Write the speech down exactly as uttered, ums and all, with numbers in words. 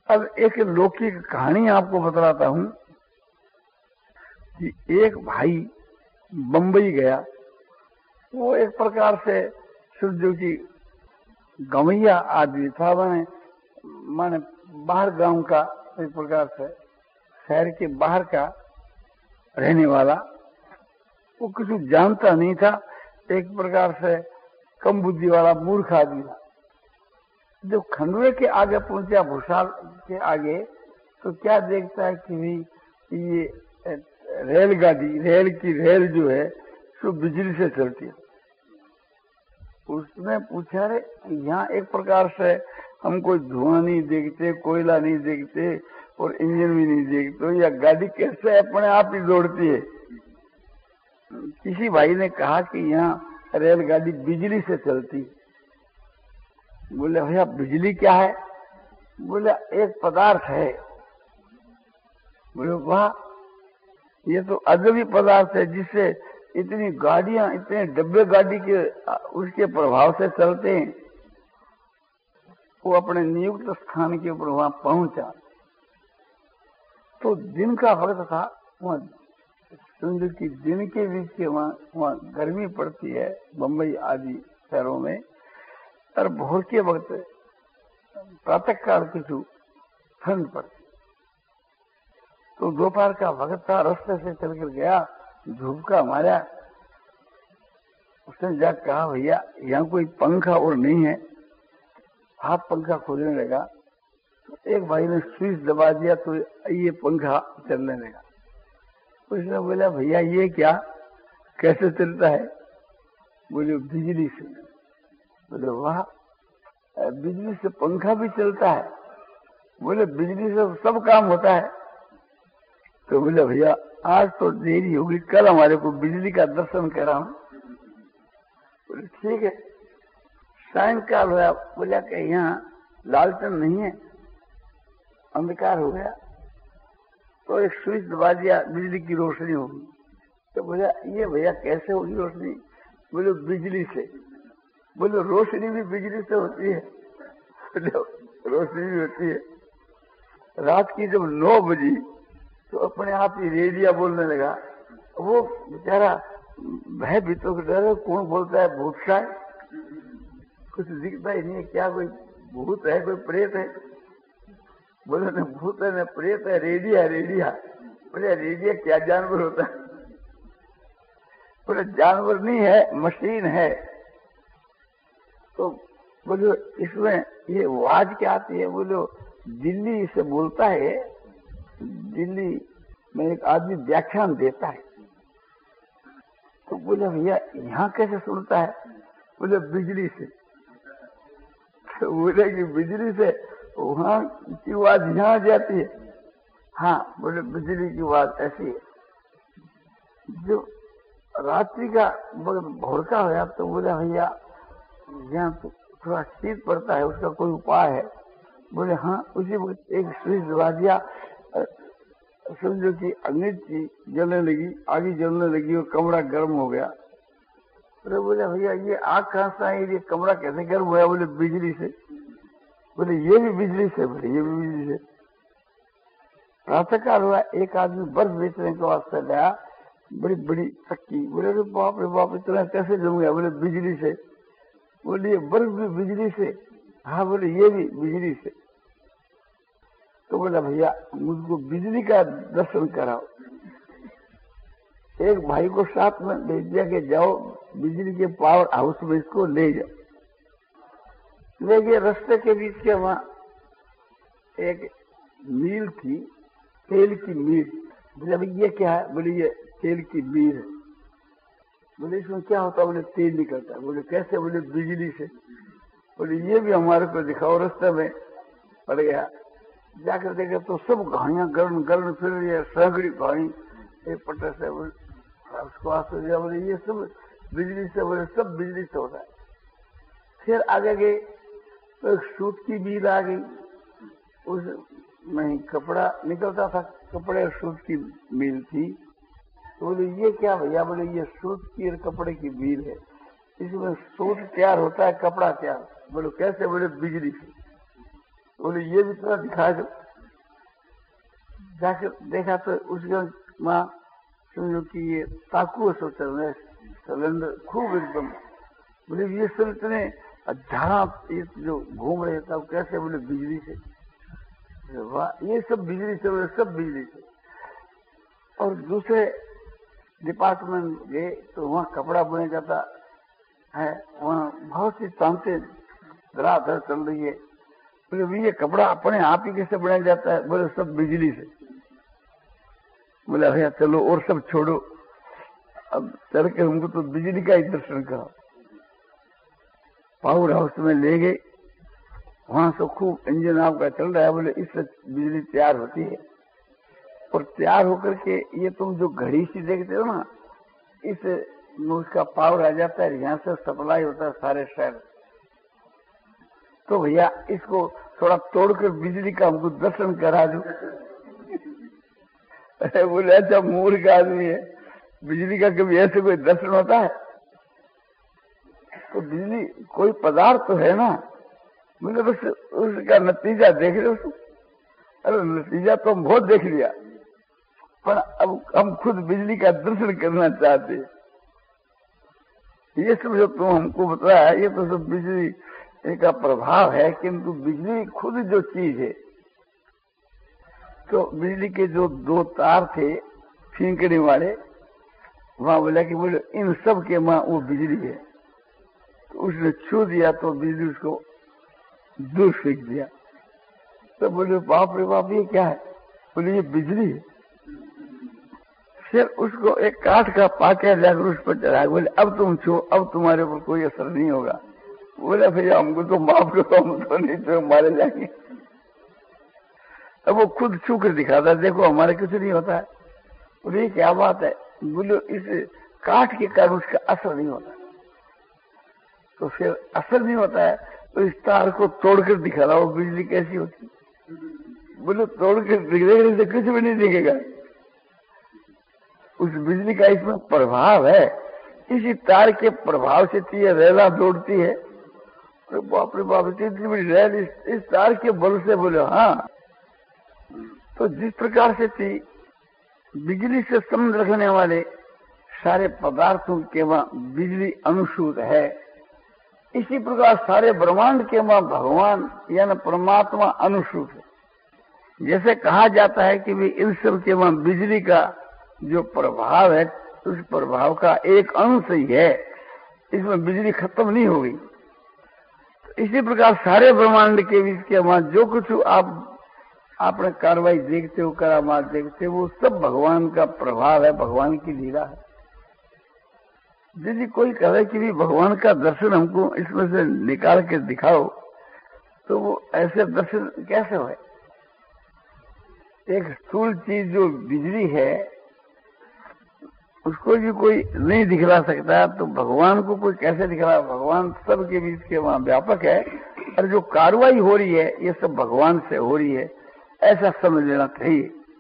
अब एक लौकिक कहानी आपको बतलाता हूं कि एक भाई बंबई गया। वो एक प्रकार से शिवजी की गवैया आदमी था, माने माने बाहर गांव का, एक प्रकार से शहर के बाहर का रहने वाला। वो कुछ जानता नहीं था, एक प्रकार से कम बुद्धि वाला मूर्ख आदमी था। जब खंडवे के आगे पहुंचा, भूसाल के आगे, तो क्या देखता है कि ये रेलगाड़ी, रेल की रेल जो है सो बिजली से चलती है। उसने पूछा, रे यहाँ एक प्रकार से हम कोई धुआं नहीं देखते, कोयला नहीं देखते और इंजन भी नहीं देखते, या गाड़ी कैसे अपने आप ही दौड़ती है। किसी भाई ने कहा कि यहाँ रेलगाड़ी बिजली से चलती। बोले भैया बिजली क्या है? बोले एक पदार्थ है। बोले वाह, ये तो अजबी पदार्थ है जिससे इतनी गाड़ियां, इतने डब्बे गाड़ी के उसके प्रभाव से चलते हैं। वो अपने नियुक्त स्थान के ऊपर वहां पहुंचा तो दिन का वक्त था, वहां समझो कि दिन के बीच के वहां वहां गर्मी पड़ती है बंबई आदि शहरों में, और भोर के वक्त प्रातः काल की ठंड पड़ती। तो दोपहर का वक्त था, रास्ते से चलकर गया, झुमका मारा। उसने जाकर कहा भैया यहाँ कोई पंखा और नहीं है। हाथ पंखा खोलने लगा तो एक भाई ने स्विच दबा दिया तो ये पंखा चलने लगा। उसने बोला भैया ये क्या, कैसे चलता है? बोले बिजली से। बोले वाह, बिजली से पंखा भी चलता है? बोले बिजली से सब काम होता है। तो बोले भैया आज तो देरी होगी, कल हमारे को बिजली का दर्शन कराओ। बोले ठीक है। सायंकाल हुआ, बोला कि यहाँ लालटेन नहीं है, अंधकार हो गया। तो एक स्विच दबा दिया, बिजली की रोशनी होगी। तो बोला ये भैया कैसे होगी रोशनी? बोले बिजली से। बोले रोशनी भी बिजली से होती है? रोशनी भी होती है। रात की जब नौ बजी तो अपने आप ही रेडिया बोलने लगा। वो बेचारा भय भीतर के डर, कौन बोलता है? भूत सा है, कुछ दिखता ही नहीं है। क्या कोई भूत है, कोई प्रेत है? बोले न भूत है न प्रेत है, रेडिया रेडिया। बोले रेडिया क्या जानवर होता है? बोले जानवर नहीं है, मशीन है। तो बोलो इसमें ये आवाज क्या आती है? बोलो दिल्ली से बोलता है, दिल्ली में एक आदमी व्याख्यान देता है। तो बोले भैया यहाँ कैसे सुनता है? बोले बिजली से। तो बोले कि बिजली से वहां की आवाज यहाँ जाती है? हाँ। बोले बिजली की आवाज ऐसी है। जो रात्रि का भोर का होया तो बोला भैया यहाँ तो थोड़ा शीत पड़ता है, उसका कोई उपाय है? बोले हाँ। उसी वक्त एक स्विच दबा दिया, समझो कि अग्नि जलने लगी, आगे जलने लगी और कमरा गर्म हो गया। बोले बोले भैया ये आग कहाँ से आई, ये कमरा कैसे गर्म हुआ? बोले बिजली से। बोले ये भी बिजली से? बोले ये भी बिजली से। प्रातःकाल हुआ, एक आदमी बर्फ बेचने के वास्ते गया, बड़ी बड़ी चक्की। बोले अरे बाप रे बाप, इतना कैसे जम गया? बोले बिजली से। बोले ये बर्फ भी बिजली से? हाँ। बोले ये भी बिजली से। तो बोला भैया मुझको बिजली का दर्शन कराओ। एक भाई को साथ में भेज दिया कि जाओ बिजली के पावर हाउस में इसको ले जाओ। ले गए। रास्ते के बीच के वहां एक मील थी, तेल की मील। बोले भाई ये क्या है? बोले ये तेल की मील है। बोले इसमें क्या होता है? बोले तेल निकलता है। बोले कैसे? बोले बिजली से। बोले ये भी हमारे को दिखाओ। रास्ते में पड़ गया, जाकर देखे तो सब घाड़ियां गर्म गर्म फिर रही है, सैकड़ी घाड़ी एक पट्टे से। उसको आंसू दिया। बोले ये सब बिजली से? बोले सब बिजली से होता है। फिर आगे गए तो एक सूत की मील आ गई, उसमें कपड़ा निकलता था, कपड़े और सूत की मील थी। तो बोले ये क्या भैया? बोले ये सूत की और कपड़े की मील है, इसमें सूत तैयार होता है, कपड़ा तैयार। बोले कैसे? बोले बिजली से। बोले ये भी थोड़ा दिखा दो। जाकर देखा तो उसके माँ समझो कि ये ताकू सो चल रहे सिलेंडर खूब एकदम। बोले ये सब इतने जहाँ ये जो घूम रहे था कैसे? बोले बिजली से। वाह, ये सब बिजली से, बोले सब बिजली से। और दूसरे डिपार्टमेंट गए तो वहाँ कपड़ा बुने जाता है, वहाँ बहुत सी तांते धराधर चल रही है। बोले ये कपड़ा अपने आप ही कैसे बनाया जाता है? बोले सब बिजली से। बोला भैया चलो और सब छोड़ो, अब चल के हमको तो बिजली का ही दर्शन करो। पावर हाउस में ले गए, वहां से खूब इंजन आपका चल रहा है। बोले इससे बिजली तैयार होती है और तैयार होकर के ये तुम जो घड़ी सी देखते हो ना, इससे उसका पावर आ जाता है, यहाँ से सप्लाई होता है सारे शहर। तो भैया इसको थोड़ा तोड़कर बिजली का हमको दर्शन करा दो। अरे बोले अच्छा मूर्ख आदमी है, बिजली का कभी ऐसे कोई दर्शन होता है? तो बिजली कोई पदार्थ तो है ना। बोले बस उसका नतीजा देख रहे हो। अरे नतीजा तो हम बहुत देख लिया, पर अब हम खुद बिजली का दर्शन करना चाहते। ये सब जो तुम हमको बताया ये तो सब बिजली का प्रभाव है, किंतु बिजली खुद जो चीज है, तो बिजली के जो दो तार थे फींकने वाले, वहां बोला कि बोले इन सब के मां वो बिजली है। तो उसने छू दिया तो बिजली उसको दूर फेंक दिया। तो बोले बाप रे बाप ये क्या है? बोले ये बिजली है। फिर उसको एक काठ का पाटिया जाकर उस पर चढ़ा। बोले अब तुम छो, अब तुम्हारे ऊपर कोई असर नहीं होगा। बोले भैया हमको तो माफ करो, हम तो नहीं तो मारे जाएंगे। अब वो खुद छू कर दिखाता, देखो हमारे कुछ नहीं होता है। बोले ये क्या बात है? बोले इस काठ के कारण उसका असर नहीं होता। तो फिर असर नहीं होता है तो इस तार को तोड़कर दिखा रहा, वो बिजली कैसी होती? बोले तोड़कर दिखने से कुछ भी नहीं दिखेगा। उस बिजली का इसमें प्रभाव है, इसी तार के प्रभाव से ये रेला दौड़ती है। तो बाप रे बाप, इतनी बड़ी रेल इस, इस तार के बल से। बोले हाँ। तो जिस प्रकार से थी बिजली से संबंध रखने वाले सारे पदार्थों के वहाँ बिजली अनुसूत है, इसी प्रकार सारे ब्रह्मांड के वहाँ भगवान यानी परमात्मा अनुसूत है। जैसे कहा जाता है कि भी इन सब के वहाँ बिजली का जो प्रभाव है, उस प्रभाव का एक अंश ही है, इसमें बिजली खत्म नहीं होगी। तो इसी प्रकार सारे ब्रह्मांड के बीच के वहाँ जो कुछ आप आपने कार्रवाई देखते हो, करामात देखते हो, वो सब भगवान का प्रभाव है, भगवान की लीला है। यदि कोई कहे कि भी भगवान का दर्शन हमको इसमें से निकाल के दिखाओ, तो वो ऐसे दर्शन कैसे हो? एक स्थूल चीज जो बिजली है उसको भी कोई नहीं दिखला सकता, तो भगवान को कोई कैसे दिखला? भगवान सबके बीच के वहां व्यापक है, और जो कार्रवाई हो रही है ये सब भगवान से हो रही है, ऐसा समझ लेना चाहिए।